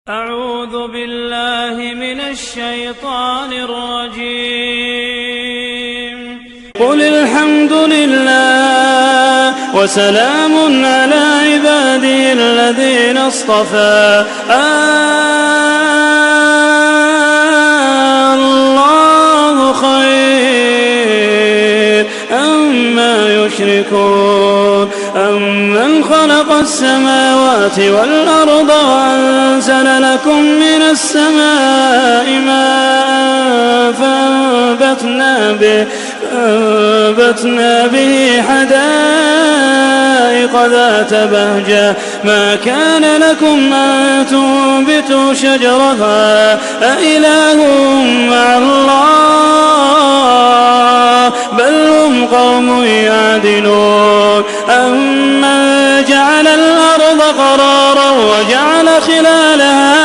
أعوذ بالله من الشيطان الرجيم. قل الحمد لله وسلام على عباده الذين اصطفى. الله خير أما يشركون. أمن خلق السماوات والأرض وأنزل لكم من السماء ماء فأنبتنا به حدائق ذات بهجة ما كان لكم أن تنبتوا شجرها أإله مع الله بل هم قوم يعدلون. أمن جعل الأرض قرارا وجعل خلالها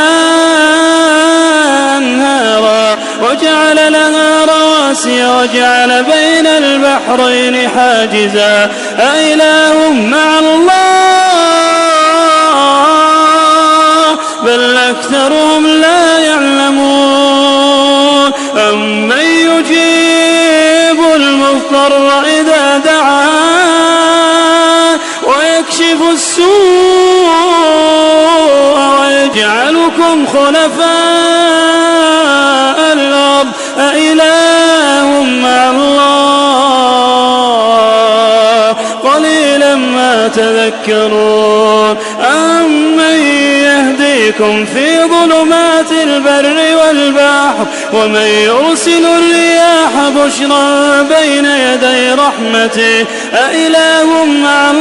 أنهارا وجعل لها رواسي وجعل بين البحرين حاجزا أإله مع الله بل أكثرهم لا يعلمون. أمن يجيب المضطر إذا دعاه ويكشف السوء ويجعلكم خلفاء الأرض أإله مع الله قليلا ما تذكرون. أمن يهديكم في ظلمات البر والبحر ومن يرسل الرياح بشرا بين يدي رحمته أإله مع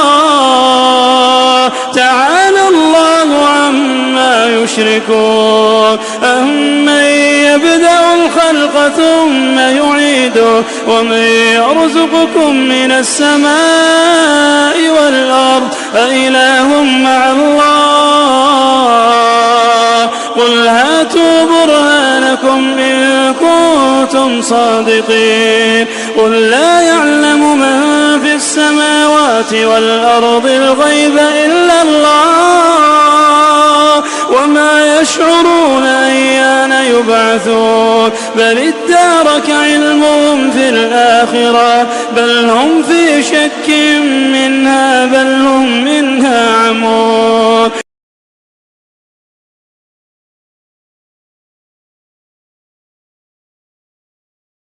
الله تعالى الله عما يشركون. أمن يبدأ الخلق ثم يعيده ومن يرزقكم من السماء والأرض أإله مع الله قل هاتوا برهانكم إن كنتم صادقين. قل لا يعلم من في السماوات والأرض الغيب إلا الله وما يشعرون أيان يبعثون بل ادارك علمهم في الآخرة بل هم في شك منها بل هم منها عمون.